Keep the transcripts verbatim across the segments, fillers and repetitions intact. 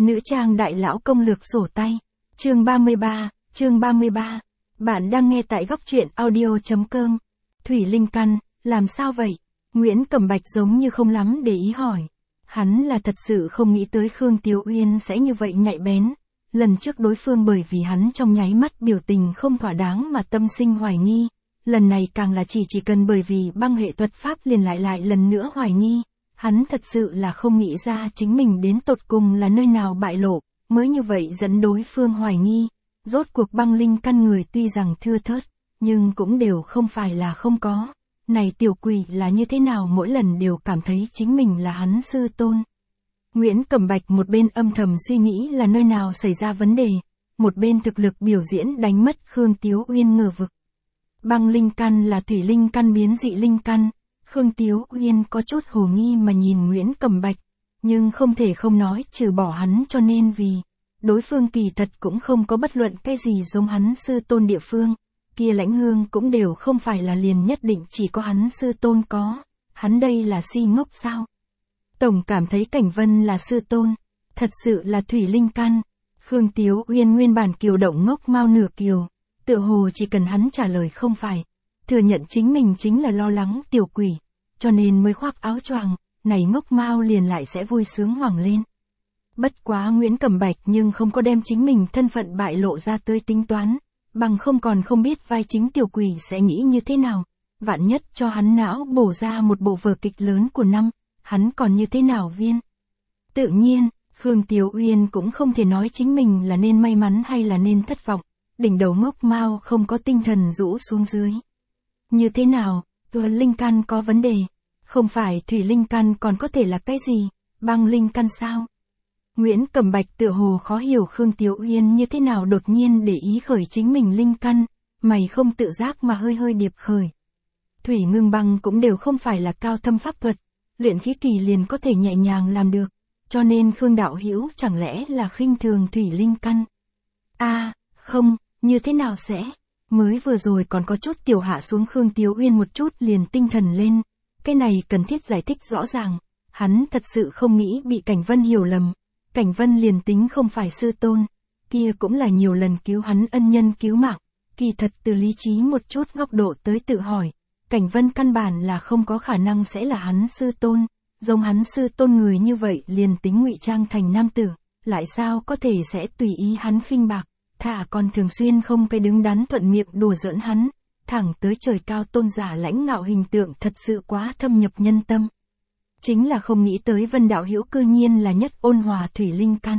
Nữ trang đại lão công lược sổ tay. Chương ba mươi ba, chương ba mươi ba. Bạn đang nghe tại góc truyện audio.com. Thủy Linh Căn, làm sao vậy? Nguyễn Cẩm Bạch giống như không lắm để ý hỏi. Hắn là thật sự không nghĩ tới Khương Tiếu Uyên sẽ như vậy nhạy bén. Lần trước đối phương bởi vì hắn trong nháy mắt biểu tình không thỏa đáng mà tâm sinh hoài nghi. Lần này càng là chỉ chỉ cần bởi vì băng hệ thuật pháp liền lại lại lần nữa hoài nghi. Hắn thật sự là không nghĩ ra chính mình đến tột cùng là nơi nào bại lộ, mới như vậy dẫn đối phương hoài nghi. Rốt cuộc băng linh căn người tuy rằng thưa thớt, nhưng cũng đều không phải là không có. Này tiểu quỷ là như thế nào mỗi lần đều cảm thấy chính mình là hắn sư tôn. Nguyễn Cẩm Bạch một bên âm thầm suy nghĩ là nơi nào xảy ra vấn đề, một bên thực lực biểu diễn đánh mất Khương Tiếu Uyên ngờ vực. Băng linh căn là thủy linh căn biến dị linh căn. Khương Tiếu Uyên có chút hồ nghi mà nhìn Nguyễn Cẩm Bạch, nhưng không thể không nói trừ bỏ hắn cho nên vì, đối phương kỳ thật cũng không có bất luận cái gì giống hắn sư tôn địa phương, kia lãnh hương cũng đều không phải là liền nhất định chỉ có hắn sư tôn có, hắn đây là si ngốc sao? Tổng cảm thấy Cảnh Vân là sư tôn, thật sự là thủy linh căn. Khương Tiếu Uyên nguyên bản kiều động ngốc mau nửa kiều, tựa hồ chỉ cần hắn trả lời không phải, thừa nhận chính mình chính là lo lắng tiểu quỷ, cho nên mới khoác áo choàng, này ngốc mau liền lại sẽ vui sướng hoảng lên. Bất quá Nguyễn Cẩm Bạch nhưng không có đem chính mình thân phận bại lộ ra tới tính toán, bằng không còn không biết vai chính tiểu quỷ sẽ nghĩ như thế nào, vạn nhất cho hắn não bổ ra một bộ vở kịch lớn của năm, hắn còn như thế nào viên. Tự nhiên, Khương Tiếu Uyên cũng không thể nói chính mình là nên may mắn hay là nên thất vọng, đỉnh đầu ngốc mau không có tinh thần rũ xuống dưới. Như thế nào, vừa linh căn có vấn đề, không phải thủy linh căn còn có thể là cái gì, băng linh căn sao? Nguyễn Cẩm Bạch tựa hồ khó hiểu Khương Tiếu Uyên như thế nào đột nhiên để ý khởi chính mình linh căn, mày không tự giác mà hơi hơi điệp khởi. Thủy ngưng băng cũng đều không phải là cao thâm pháp thuật, luyện khí kỳ liền có thể nhẹ nhàng làm được, cho nên Khương đạo hữu chẳng lẽ là khinh thường thủy linh căn? A, à, không, như thế nào sẽ? Mới vừa rồi còn có chút tiểu hạ xuống Khương Tiếu Uyên một chút liền tinh thần lên, cái này cần thiết giải thích rõ ràng, hắn thật sự không nghĩ bị Cảnh Vân hiểu lầm, Cảnh Vân liền tính không phải sư tôn, kia cũng là nhiều lần cứu hắn ân nhân cứu mạng, kỳ thật từ lý trí một chút góc độ tới tự hỏi, Cảnh Vân căn bản là không có khả năng sẽ là hắn sư tôn, giống hắn sư tôn người như vậy liền tính ngụy trang thành nam tử, lại sao có thể sẽ tùy ý hắn khinh bạc. Thả còn thường xuyên không cái đứng đắn thuận miệng đùa giỡn hắn, thẳng tới trời cao tôn giả lãnh ngạo hình tượng thật sự quá thâm nhập nhân tâm. Chính là không nghĩ tới Vân đạo hữu cư nhiên là nhất ôn hòa thủy linh căn.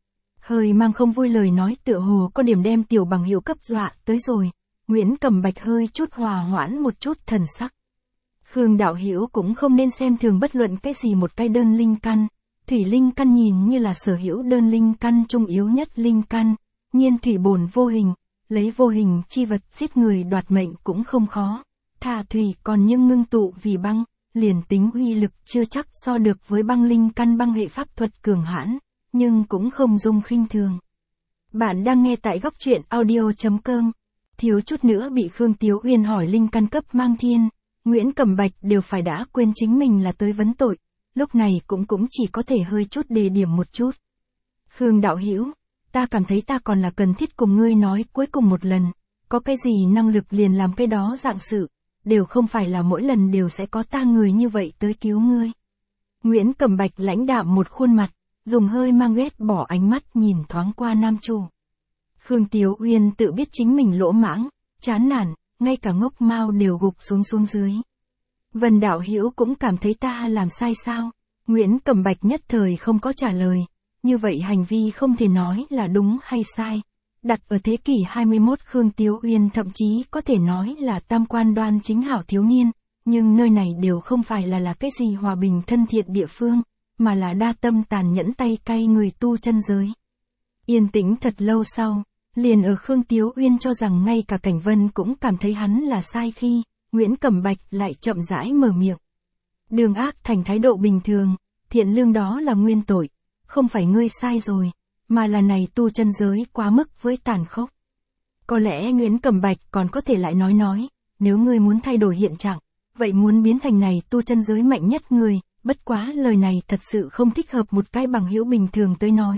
Hơi mang không vui lời nói tựa hồ có điểm đem tiểu bằng hữu cấp dọa tới rồi, Nguyễn Cẩm Bạch hơi chút hòa hoãn một chút thần sắc. Khương đạo hữu cũng không nên xem thường bất luận cái gì một cái đơn linh căn, thủy linh căn nhìn như là sở hữu đơn linh căn trung yếu nhất linh căn. Nhiên thủy bổn vô hình, lấy vô hình chi vật giết người đoạt mệnh cũng không khó. Thả thủy còn nhưng ngưng tụ vì băng, liền tính uy lực chưa chắc so được với băng linh căn băng hệ pháp thuật cường hãn, nhưng cũng không dung khinh thường. Bạn đang nghe tại góc truyện audio.com. Thiếu chút nữa bị Khương Tiếu Uyên hỏi linh căn cấp mang thiên, Nguyễn Cẩm Bạch đều phải đã quên chính mình là tới vấn tội, lúc này cũng cũng chỉ có thể hơi chút đề điểm một chút. Khương đạo hữu, ta cảm thấy ta còn là cần thiết cùng ngươi nói cuối cùng một lần, có cái gì năng lực liền làm cái đó dạng sự, đều không phải là mỗi lần đều sẽ có ta người như vậy tới cứu ngươi. Nguyễn Cẩm Bạch lãnh đạm một khuôn mặt, dùng hơi mang ghét bỏ ánh mắt nhìn thoáng qua nam chủ. Khương Tiếu Uyên tự biết chính mình lỗ mãng, chán nản, ngay cả ngốc mau đều gục xuống xuống dưới. Vân đạo hữu cũng cảm thấy ta làm sai sao? Nguyễn Cẩm Bạch nhất thời không có trả lời. Như vậy hành vi không thể nói là đúng hay sai. Đặt ở thế kỷ hai mươi mốt Khương Tiếu Uyên thậm chí có thể nói là tam quan đoan chính hảo thiếu niên, nhưng nơi này đều không phải là là cái gì hòa bình thân thiện địa phương, mà là đa tâm tàn nhẫn tay cay người tu chân giới. Yên tĩnh thật lâu sau, liền ở Khương Tiếu Uyên cho rằng ngay cả Cảnh Vân cũng cảm thấy hắn là sai khi, Nguyễn Cẩm Bạch lại chậm rãi mở miệng. Đường ác thành thái độ bình thường, thiện lương đó là nguyên tội. Không phải ngươi sai rồi, mà là này tu chân giới quá mức với tàn khốc. Có lẽ Nguyễn Cẩm Bạch còn có thể lại nói nói, nếu ngươi muốn thay đổi hiện trạng, vậy muốn biến thành này tu chân giới mạnh nhất người, bất quá lời này thật sự không thích hợp một cái bằng hữu bình thường tới nói.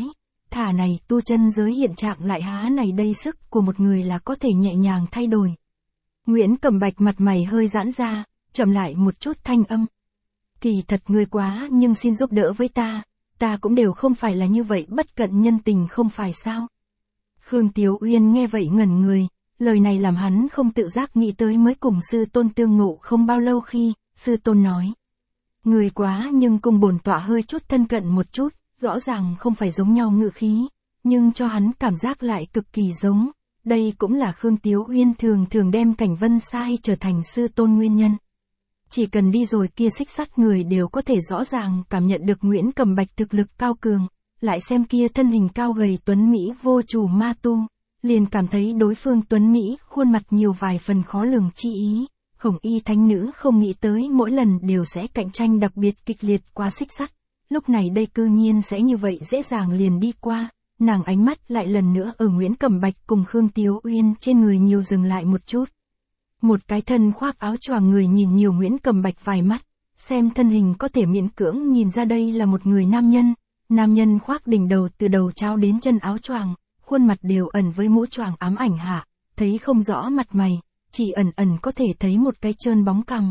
thả này tu chân giới hiện trạng lại há này đây sức của một người là có thể nhẹ nhàng thay đổi. Nguyễn Cẩm Bạch mặt mày hơi giãn ra, chậm lại một chút thanh âm. Kỳ thật ngươi quá nhưng xin giúp đỡ với ta, ta cũng đều không phải là như vậy bất cận nhân tình không phải sao. Khương Tiếu Uyên nghe vậy ngẩn người, lời này làm hắn không tự giác nghĩ tới mới cùng sư tôn tương ngộ không bao lâu khi, sư tôn nói. Người quá nhưng cùng bổn tọa hơi chút thân cận một chút, rõ ràng không phải giống nhau ngữ khí, nhưng cho hắn cảm giác lại cực kỳ giống. Đây cũng là Khương Tiếu Uyên thường thường đem Cảnh Vân sai trở thành sư tôn nguyên nhân. Chỉ cần đi rồi kia xích sắt người đều có thể rõ ràng cảm nhận được Nguyễn Cẩm Bạch thực lực cao cường, lại xem kia thân hình cao gầy tuấn Mỹ vô chủ ma tu, liền cảm thấy đối phương tuấn Mỹ khuôn mặt nhiều vài phần khó lường chi ý. Hồng y thánh nữ không nghĩ tới mỗi lần đều sẽ cạnh tranh đặc biệt kịch liệt qua xích sắt, lúc này đây cư nhiên sẽ như vậy dễ dàng liền đi qua, nàng ánh mắt lại lần nữa ở Nguyễn Cẩm Bạch cùng Khương Tiếu Uyên trên người nhiều dừng lại một chút. Một cái thân khoác áo choàng người nhìn nhiều Nguyễn Cẩm Bạch vài mắt, xem thân hình có thể miễn cưỡng nhìn ra đây là một người nam nhân, nam nhân khoác đỉnh đầu từ đầu trao đến chân áo choàng, khuôn mặt đều ẩn với mũ choàng ám ảnh hạ, thấy không rõ mặt mày, chỉ ẩn ẩn có thể thấy một cái trơn bóng cằm.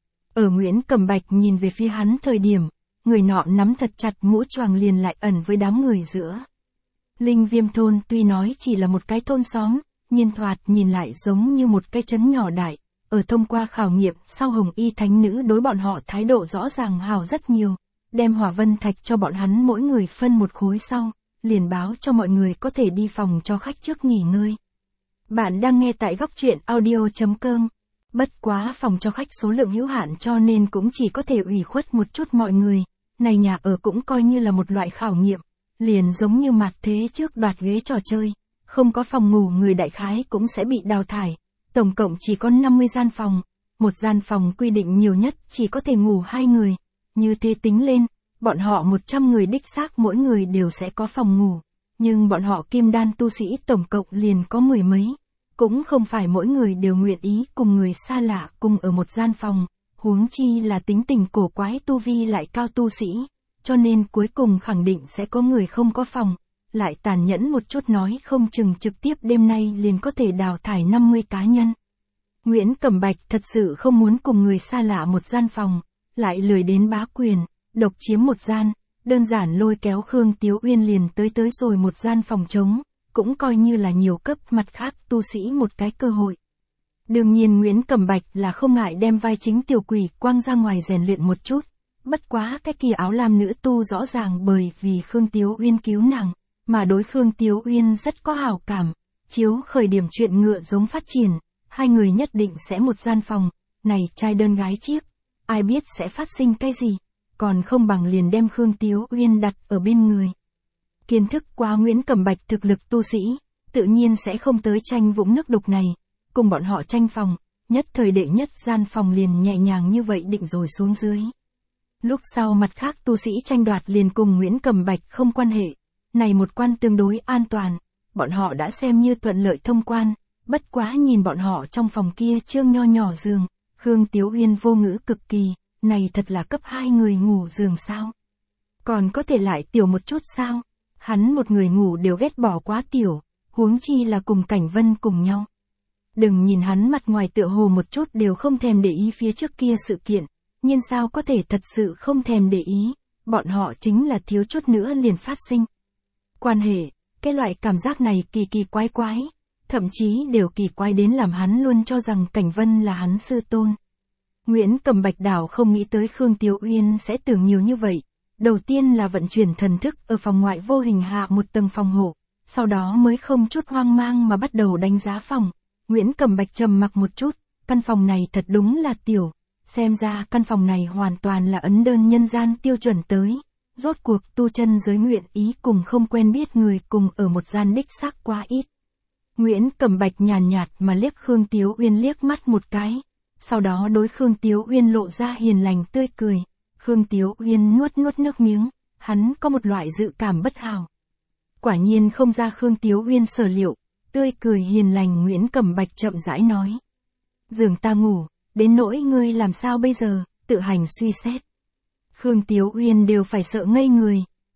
Ở Nguyễn Cẩm Bạch nhìn về phía hắn thời điểm, người nọ nắm thật chặt mũ choàng liền lại ẩn với đám người giữa. Linh Viêm thôn tuy nói chỉ là một cái thôn xóm, nhiên thoạt nhìn lại giống như một cái trấn nhỏ đại, ở thông qua khảo nghiệm sau Hồng y thánh nữ đối bọn họ thái độ rõ ràng hào rất nhiều, đem hỏa vân thạch cho bọn hắn mỗi người phân một khối sau, liền báo cho mọi người có thể đi phòng cho khách trước nghỉ ngơi. Bạn đang nghe tại góc truyện audio.com. Bất quá phòng cho khách số lượng hữu hạn cho nên cũng chỉ có thể ủy khuất một chút mọi người, này nhà ở cũng coi như là một loại khảo nghiệm, liền giống như mặt thế trước đoạt ghế trò chơi, không có phòng ngủ người đại khái cũng sẽ bị đào thải, tổng cộng chỉ có năm mươi gian phòng, một gian phòng quy định nhiều nhất chỉ có thể ngủ hai người, như thế tính lên, bọn họ một trăm người đích xác mỗi người đều sẽ có phòng ngủ, nhưng bọn họ kim đan tu sĩ tổng cộng liền có mười mấy, cũng không phải mỗi người đều nguyện ý cùng người xa lạ cùng ở một gian phòng, huống chi là tính tình cổ quái tu vi lại cao tu sĩ, cho nên cuối cùng khẳng định sẽ có người không có phòng, lại tàn nhẫn một chút nói không chừng trực tiếp đêm nay liền có thể đào thải năm mươi cá nhân. Nguyễn Cẩm Bạch thật sự không muốn cùng người xa lạ một gian phòng, lại lười đến bá quyền, độc chiếm một gian, đơn giản lôi kéo Khương Tiếu Uyên liền tới tới rồi một gian phòng trống, cũng coi như là nhiều cấp mặt khác tu sĩ một cái cơ hội. Đương nhiên Nguyễn Cẩm Bạch là không ngại đem vai chính tiểu quỷ quang ra ngoài rèn luyện một chút, bất quá cái kia áo lam nữ tu rõ ràng bởi vì Khương Tiếu Uyên cứu nàng, mà đối Khương Tiếu Uyên rất có hảo cảm, chiếu khởi điểm chuyện ngựa giống phát triển, hai người nhất định sẽ một gian phòng, này trai đơn gái chiếc, ai biết sẽ phát sinh cái gì, còn không bằng liền đem Khương Tiếu Uyên đặt ở bên người. Kiến thức qua Nguyễn Cẩm Bạch thực lực tu sĩ, tự nhiên sẽ không tới tranh vũng nước đục này, cùng bọn họ tranh phòng, nhất thời đệ nhất gian phòng liền nhẹ nhàng như vậy định rồi xuống dưới. Lúc sau mặt khác tu sĩ tranh đoạt liền cùng Nguyễn Cẩm Bạch không quan hệ, này một quan tương đối an toàn, bọn họ đã xem như thuận lợi thông quan, bất quá nhìn bọn họ trong phòng kia trương nho nhỏ giường, Khương Tiếu Uyên vô ngữ cực kỳ, này thật là cấp hai người ngủ giường sao? Còn có thể lại tiểu một chút sao? Hắn một người ngủ đều ghét bỏ quá tiểu, huống chi là cùng Cảnh Vân cùng nhau. Đừng nhìn hắn mặt ngoài tựa hồ một chút đều không thèm để ý phía trước kia sự kiện, nhưng sao có thể thật sự không thèm để ý, bọn họ chính là thiếu chút nữa liền phát sinh. Quan hệ, cái loại cảm giác này kỳ kỳ quái quái, thậm chí đều kỳ quái đến làm hắn luôn cho rằng Cảnh Vân là hắn sư tôn. Nguyễn Cẩm Bạch đảo không nghĩ tới Khương Tiếu Uyên sẽ tưởng nhiều như vậy. Đầu tiên là vận chuyển thần thức ở phòng ngoại vô hình hạ một tầng phòng hộ, sau đó mới không chút hoang mang mà bắt đầu đánh giá phòng. Nguyễn Cẩm Bạch trầm mặc một chút, căn phòng này thật đúng là tiểu, xem ra căn phòng này hoàn toàn là ấn đơn nhân gian tiêu chuẩn tới. Rốt cuộc tu chân giới nguyện ý cùng không quen biết người cùng ở một gian đích xác quá ít. Nguyễn Cẩm Bạch nhàn nhạt mà liếc Khương Tiếu Uyên liếc mắt một cái, sau đó đối Khương Tiếu Uyên lộ ra hiền lành tươi cười. Khương Tiếu Uyên nuốt nuốt nước miếng, hắn có một loại dự cảm bất hảo. Quả nhiên không ra Khương Tiếu Uyên sở liệu, tươi cười hiền lành Nguyễn Cẩm Bạch chậm rãi nói. Giường ta ngủ, đến nỗi ngươi làm sao bây giờ, tự hành suy xét. Khương Tiếu Uyên đều phải sợ ngây người,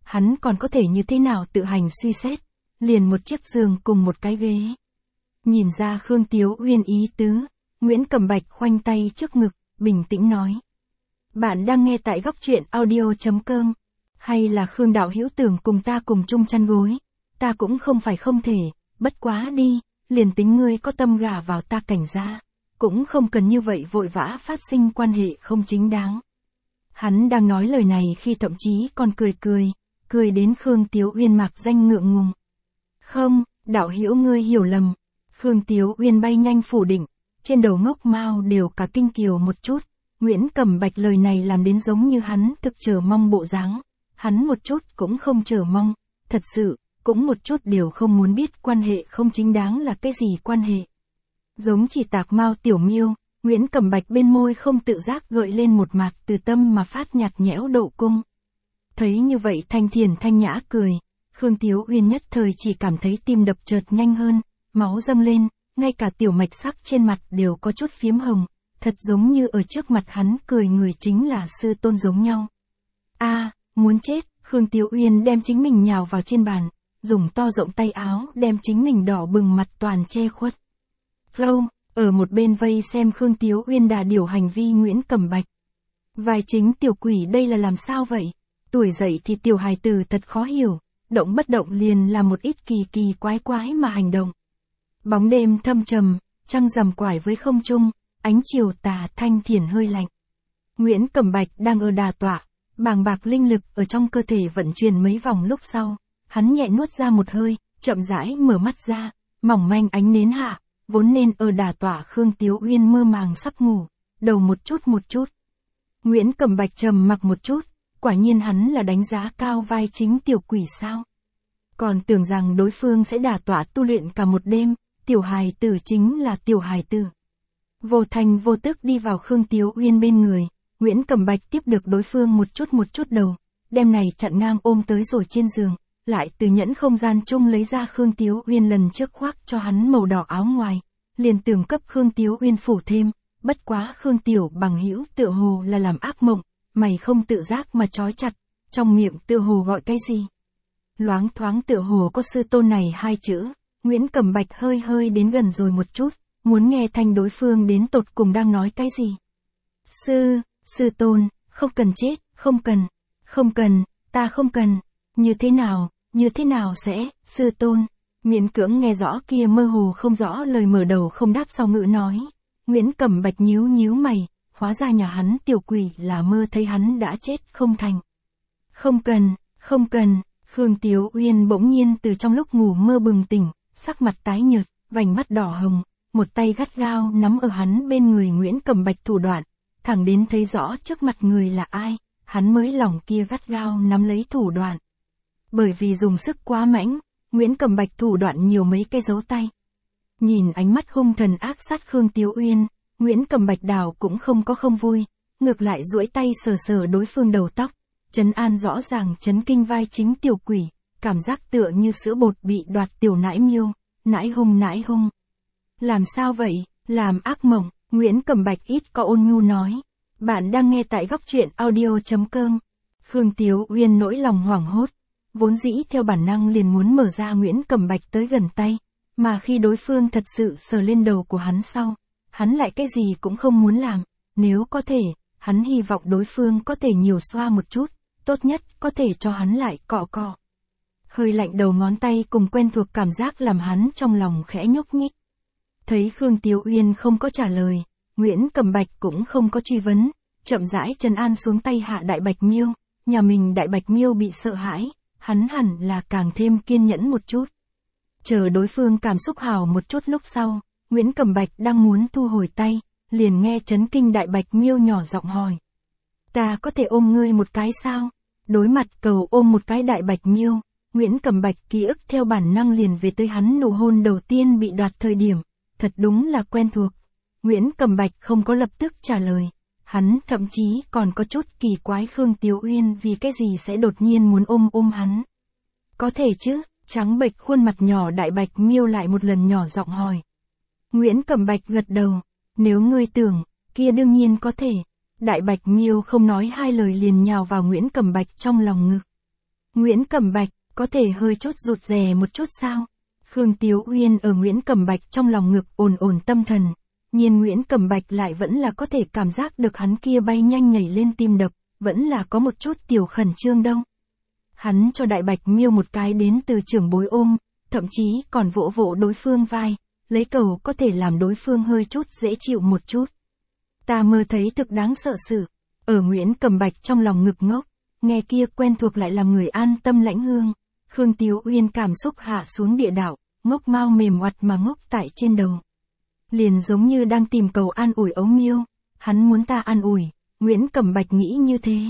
hắn còn có thể như thế nào tự hành suy xét, liền một chiếc giường cùng một cái ghế. Nhìn ra Khương Tiếu Uyên ý tứ, Nguyễn Cẩm Bạch khoanh tay trước ngực, bình tĩnh nói. Bạn đang nghe tại góc truyện audio.com, hay là Khương đạo hữu tưởng cùng ta cùng chung chăn gối, ta cũng không phải không thể, bất quá đi, liền tính ngươi có tâm gả vào ta Cảnh gia, cũng không cần như vậy vội vã phát sinh quan hệ không chính đáng. Hắn đang nói lời này khi thậm chí còn cười cười, cười đến Khương Tiếu Uyên mạc danh ngượng ngùng. Không, đạo hữu ngươi hiểu lầm. Khương Tiếu Uyên bay nhanh phủ định, trên đầu ngốc mao đều cả kinh kiều một chút. Nguyễn Cẩm Bạch lời này làm đến giống như hắn thực chờ mong bộ dáng. Hắn một chút cũng không chờ mong, thật sự, cũng một chút đều không muốn biết quan hệ không chính đáng là cái gì quan hệ. Giống chỉ tạc mao tiểu miêu, Nguyễn Cẩm Bạch bên môi không tự giác gợi lên một mặt từ tâm mà phát nhạt nhẽo độ cung. Thấy như vậy thanh thiền thanh nhã cười, Khương Tiếu Uyên nhất thời chỉ cảm thấy tim đập chợt nhanh hơn, máu dâng lên, ngay cả tiểu mạch sắc trên mặt đều có chút phiếm hồng, thật giống như ở trước mặt hắn cười người chính là sư tôn giống nhau. A, à, muốn chết, Khương Tiếu Uyên đem chính mình nhào vào trên bàn, dùng to rộng tay áo đem chính mình đỏ bừng mặt toàn che khuất. Flow, ở một bên vây xem Khương Tiếu Uyên đà điều hành vi Nguyễn Cẩm Bạch. Vai chính tiểu quỷ đây là làm sao vậy? Tuổi dậy thì tiểu hài tử thật khó hiểu, động bất động liền là một ít kỳ kỳ quái quái mà hành động. Bóng đêm thâm trầm, trăng rằm quải với không trung, ánh chiều tà thanh thiền hơi lạnh. Nguyễn Cẩm Bạch đang ở đà tọa, bàng bạc linh lực ở trong cơ thể vận chuyển mấy vòng lúc sau, hắn nhẹ nuốt ra một hơi, chậm rãi mở mắt ra, mỏng manh ánh nến hạ, vốn nên ở đà tọa Khương Tiếu Uyên mơ màng sắp ngủ, đầu một chút một chút. Nguyễn Cẩm Bạch trầm mặc một chút, quả nhiên hắn là đánh giá cao vai chính tiểu quỷ sao. Còn tưởng rằng đối phương sẽ đả tọa tu luyện cả một đêm, tiểu hài tử chính là tiểu hài tử. Vô thành vô tức đi vào Khương Tiếu Uyên bên người, Nguyễn Cẩm Bạch tiếp được đối phương một chút một chút đầu, đem này chặn ngang ôm tới rồi trên giường, lại từ nhẫn không gian chung lấy ra Khương Tiếu Uyên lần trước khoác cho hắn màu đỏ áo ngoài, liền tưởng cấp Khương Tiếu Uyên phủ thêm, bất quá Khương Tiểu bằng hữu tựa hồ là làm ác mộng, mày không tự giác mà trói chặt, trong miệng tựa hồ gọi cái gì. Loáng thoáng tựa hồ có sư tôn này hai chữ, Nguyễn Cẩm Bạch hơi hơi đến gần rồi một chút, muốn nghe thanh đối phương đến tột cùng đang nói cái gì. Sư, sư tôn, không cần chết, không cần, không cần, ta không cần, như thế nào, như thế nào sẽ, sư tôn, miễn cưỡng nghe rõ kia mơ hồ không rõ lời mở đầu không đáp sau ngữ nói. Nguyễn Cẩm Bạch nhíu nhíu mày, hóa ra nhà hắn tiểu quỷ là mơ thấy hắn đã chết không thành. Không cần, không cần, Khương Tiếu Uyên bỗng nhiên từ trong lúc ngủ mơ bừng tỉnh, sắc mặt tái nhợt, vành mắt đỏ hồng, một tay gắt gao nắm ở hắn bên người Nguyễn Cẩm Bạch thủ đoạn, thẳng đến thấy rõ trước mặt người là ai, hắn mới lòng kia gắt gao nắm lấy thủ đoạn. Bởi vì dùng sức quá mãnh, Nguyễn Cẩm Bạch thủ đoạn nhiều mấy cái dấu tay. Nhìn ánh mắt hung thần ác sát Khương Tiếu Uyên, Nguyễn Cẩm Bạch đảo cũng không có không vui, ngược lại duỗi tay sờ sờ đối phương đầu tóc, trấn an rõ ràng chấn kinh vai chính tiểu quỷ, cảm giác tựa như sữa bột bị đoạt tiểu nãi miêu, nãi hung nãi hung. Làm sao vậy, làm ác mộng, Nguyễn Cẩm Bạch ít có ôn nhu nói. Bạn đang nghe tại góc truyện audio.com. Khương Tiếu Uyên nỗi lòng hoảng hốt, vốn dĩ theo bản năng liền muốn mở ra Nguyễn Cẩm Bạch tới gần tay, mà khi đối phương thật sự sờ lên đầu của hắn sau, hắn lại cái gì cũng không muốn làm, nếu có thể, hắn hy vọng đối phương có thể nhiều xoa một chút, tốt nhất có thể cho hắn lại cọ cọ. Hơi lạnh đầu ngón tay cùng quen thuộc cảm giác làm hắn trong lòng khẽ nhúc nhích. Thấy Khương Tiếu Uyên không có trả lời, Nguyễn Cẩm Bạch cũng không có truy vấn, chậm rãi trấn an xuống tay hạ Đại Bạch Miêu, nhà mình Đại Bạch Miêu bị sợ hãi, hắn hẳn là càng thêm kiên nhẫn một chút. Chờ đối phương cảm xúc hào một chút lúc sau, Nguyễn Cẩm Bạch đang muốn thu hồi tay, liền nghe chấn kinh Đại Bạch Miêu nhỏ giọng hỏi. Ta có thể ôm ngươi một cái sao? Đối mặt cầu ôm một cái Đại Bạch Miêu, Nguyễn Cẩm Bạch ký ức theo bản năng liền về tới hắn nụ hôn đầu tiên bị đoạt thời điểm, thật đúng là quen thuộc. Nguyễn Cẩm Bạch không có lập tức trả lời, hắn thậm chí còn có chút kỳ quái Khương Tiếu Uyên vì cái gì sẽ đột nhiên muốn ôm ôm hắn. Có thể chứ, trắng bệch khuôn mặt nhỏ Đại Bạch Miêu lại một lần nhỏ giọng hỏi. Nguyễn Cẩm Bạch gật đầu, nếu ngươi tưởng, kia đương nhiên có thể. Đại Bạch Miêu không nói hai lời liền nhào vào Nguyễn Cẩm Bạch trong lòng ngực. Nguyễn Cẩm Bạch, có thể hơi chút rụt rè một chút sao? Khương Tiếu Uyên ở Nguyễn Cẩm Bạch trong lòng ngực ồn ồn tâm thần. Nhiên Nguyễn Cẩm Bạch lại vẫn là có thể cảm giác được hắn kia bay nhanh nhảy lên tim đập, vẫn là có một chút tiểu khẩn trương đâu. Hắn cho Đại Bạch Miêu một cái đến từ trưởng bối ôm, thậm chí còn vỗ vỗ đối phương vai, lấy cầu có thể làm đối phương hơi chút dễ chịu một chút. Ta mơ thấy thực đáng sợ sự, ở Nguyễn Cẩm Bạch trong lòng ngực ngốc, nghe kia quen thuộc lại làm người an tâm lãnh hương. Khương Tiếu Uyên cảm xúc hạ xuống địa đạo, ngốc mau mềm oặt mà ngốc tại trên đầu. Liền giống như đang tìm cầu an ủi ấu miêu, hắn muốn ta an ủi, Nguyễn Cẩm Bạch nghĩ như thế.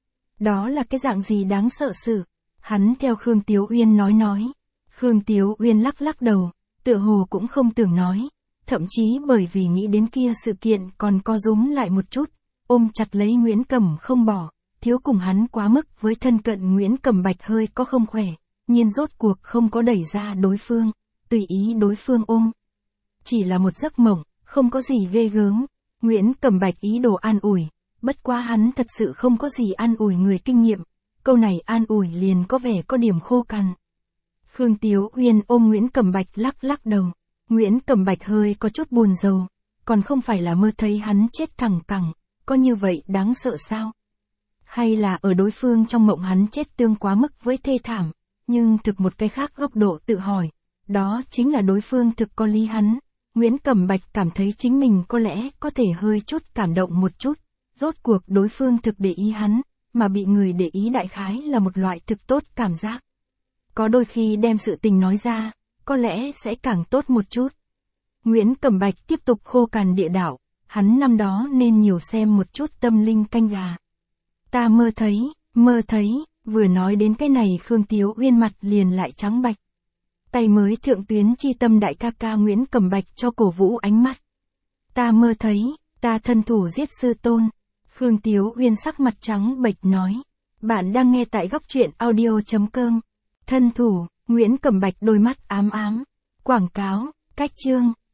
Đó là cái dạng gì đáng sợ sự, hắn theo Khương Tiếu Uyên nói nói. Khương Tiếu Uyên lắc lắc đầu, tựa hồ cũng không tưởng nói, thậm chí bởi vì nghĩ đến kia sự kiện còn co rúm lại một chút, ôm chặt lấy Nguyễn Cẩm không bỏ, thiếu cùng hắn quá mức với thân cận Nguyễn Cẩm Bạch hơi có không khỏe, nhiên rốt cuộc không có đẩy ra đối phương, tùy ý đối phương ôm. Chỉ là một giấc mộng, không có gì ghê gớm, Nguyễn Cẩm Bạch ý đồ an ủi, bất quá hắn thật sự không có gì an ủi người kinh nghiệm, câu này an ủi liền có vẻ có điểm khô cằn. Khương Tiếu Uyên ôm Nguyễn Cẩm Bạch lắc lắc đầu, Nguyễn Cẩm Bạch hơi có chút buồn rầu, còn không phải là mơ thấy hắn chết thẳng cẳng, có như vậy đáng sợ sao? Hay là ở đối phương trong mộng hắn chết tương quá mức với thê thảm, nhưng thực một cái khác góc độ tự hỏi, đó chính là đối phương thực có lý hắn. Nguyễn Cẩm Bạch cảm thấy chính mình có lẽ có thể hơi chút cảm động một chút, rốt cuộc đối phương thực để ý hắn, mà bị người để ý đại khái là một loại thực tốt cảm giác. Có đôi khi đem sự tình nói ra, có lẽ sẽ càng tốt một chút. Nguyễn Cẩm Bạch tiếp tục khô cằn địa đạo, hắn năm đó nên nhiều xem một chút tâm linh canh gà. Ta mơ thấy, mơ thấy, vừa nói đến cái này Khương Tiếu Uyên mặt liền lại trắng bạch. Tay mới thượng tuyến chi tâm đại ca ca Nguyễn Cẩm Bạch cho cổ vũ ánh mắt. Ta mơ thấy, ta thân thủ giết sư tôn. Khương Tiếu Uyên sắc mặt trắng bệch nói. Bạn đang nghe tại góc truyện audio chấm com. Thân thủ, Nguyễn Cẩm Bạch đôi mắt ám ám. Quảng cáo, cách chương.